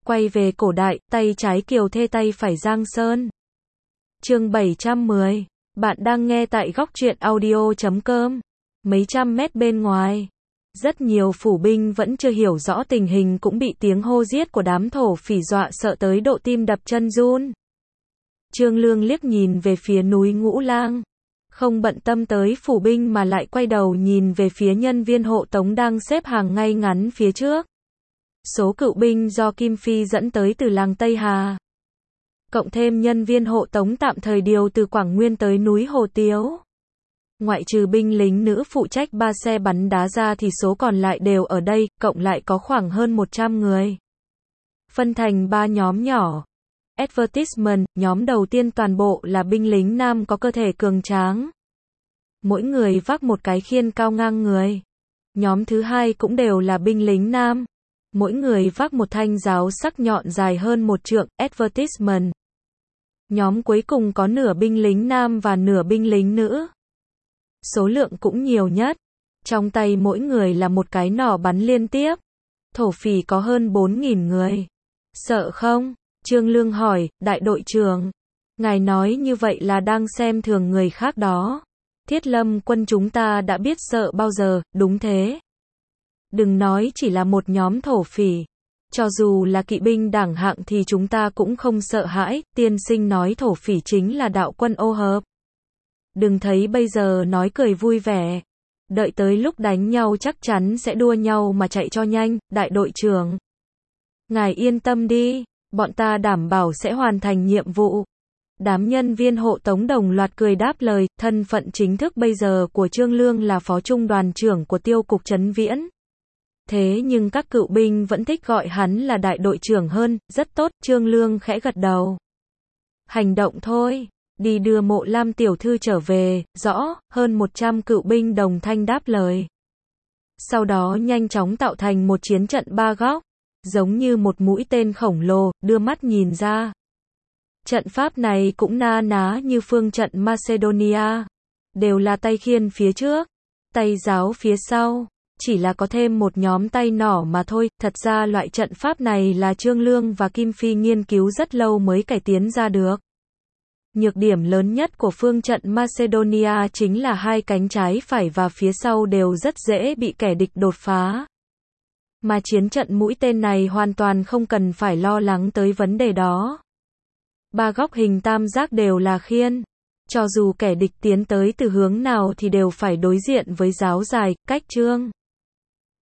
Quay về cổ đại, tay trái Kiều Thê tay phải Giang Sơn. Chương 710. Bạn đang nghe tại góc truyện audio.com. Mấy trăm mét bên ngoài, rất nhiều phủ binh vẫn chưa hiểu rõ tình hình cũng bị tiếng hô giết của đám thổ phỉ dọa sợ tới độ tim đập chân run. Trương Lương liếc nhìn về phía núi Ngũ Lang, không bận tâm tới phủ binh mà lại quay đầu nhìn về phía nhân viên hộ tống đang xếp hàng ngay ngắn phía trước. Số cựu binh do Kim Phi dẫn tới từ làng Tây Hà, cộng thêm nhân viên hộ tống tạm thời điều từ Quảng Nguyên tới núi Hồ Tiếu. Ngoại trừ binh lính nữ phụ trách 3 xe bắn đá ra thì số còn lại đều ở đây, cộng lại có khoảng hơn 100 người. Phân thành 3 nhóm nhỏ. Advertisement, nhóm đầu tiên toàn bộ là binh lính nam có cơ thể cường tráng. Mỗi người vác một cái khiên cao ngang người. Nhóm thứ hai cũng đều là binh lính nam. Mỗi người vác một thanh giáo sắc nhọn dài hơn 1 trượng, advertisement. Nhóm cuối cùng có nửa binh lính nam và nửa binh lính nữ. Số lượng cũng nhiều nhất. Trong tay mỗi người là một cái nỏ bắn liên tiếp. Thổ phỉ có hơn 4.000 người. Sợ không? Trương Lương hỏi, đại đội trưởng. Ngài nói như vậy là đang xem thường người khác đó. Thiết Lâm quân chúng ta đã biết sợ bao giờ, đúng thế. Đừng nói chỉ là một nhóm thổ phỉ. Cho dù là kỵ binh đẳng hạng thì chúng ta cũng không sợ hãi, tiên sinh nói thổ phỉ chính là đạo quân ô hợp. Đừng thấy bây giờ nói cười vui vẻ. Đợi tới lúc đánh nhau chắc chắn sẽ đua nhau mà chạy cho nhanh, đại đội trưởng. Ngài yên tâm đi, bọn ta đảm bảo sẽ hoàn thành nhiệm vụ. Đám nhân viên hộ tống đồng loạt cười đáp lời, thân phận chính thức bây giờ của Trương Lương là phó trung đoàn trưởng của tiêu cục Trấn Viễn. Thế nhưng các cựu binh vẫn thích gọi hắn là đại đội trưởng hơn, rất tốt, Trương Lương khẽ gật đầu. Hành động thôi, đi đưa Mộ Lam tiểu thư trở về, rõ, hơn 100 cựu binh đồng thanh đáp lời. Sau đó nhanh chóng tạo thành một chiến trận 3 góc, giống như một mũi tên khổng lồ, đưa mắt nhìn ra. Trận pháp này cũng na ná như phương trận Macedonia, đều là tay khiên phía trước, tay giáo phía sau. Chỉ là có thêm một nhóm tay nỏ mà thôi, thật ra loại trận pháp này là Trương Lương và Kim Phi nghiên cứu rất lâu mới cải tiến ra được. Nhược điểm lớn nhất của phương trận Macedonia chính là hai cánh trái phải và phía sau đều rất dễ bị kẻ địch đột phá. Mà chiến trận mũi tên này hoàn toàn không cần phải lo lắng tới vấn đề đó. 3 góc hình tam giác đều là khiên. Cho dù kẻ địch tiến tới từ hướng nào thì đều phải đối diện với giáo dài, cách trương.